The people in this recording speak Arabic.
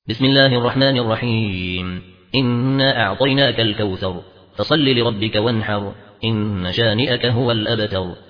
بسم الله الرحمن الرحيم إنا أعطيناك الكوثر فصل لربك وانحر إن شانئك هو الأبتر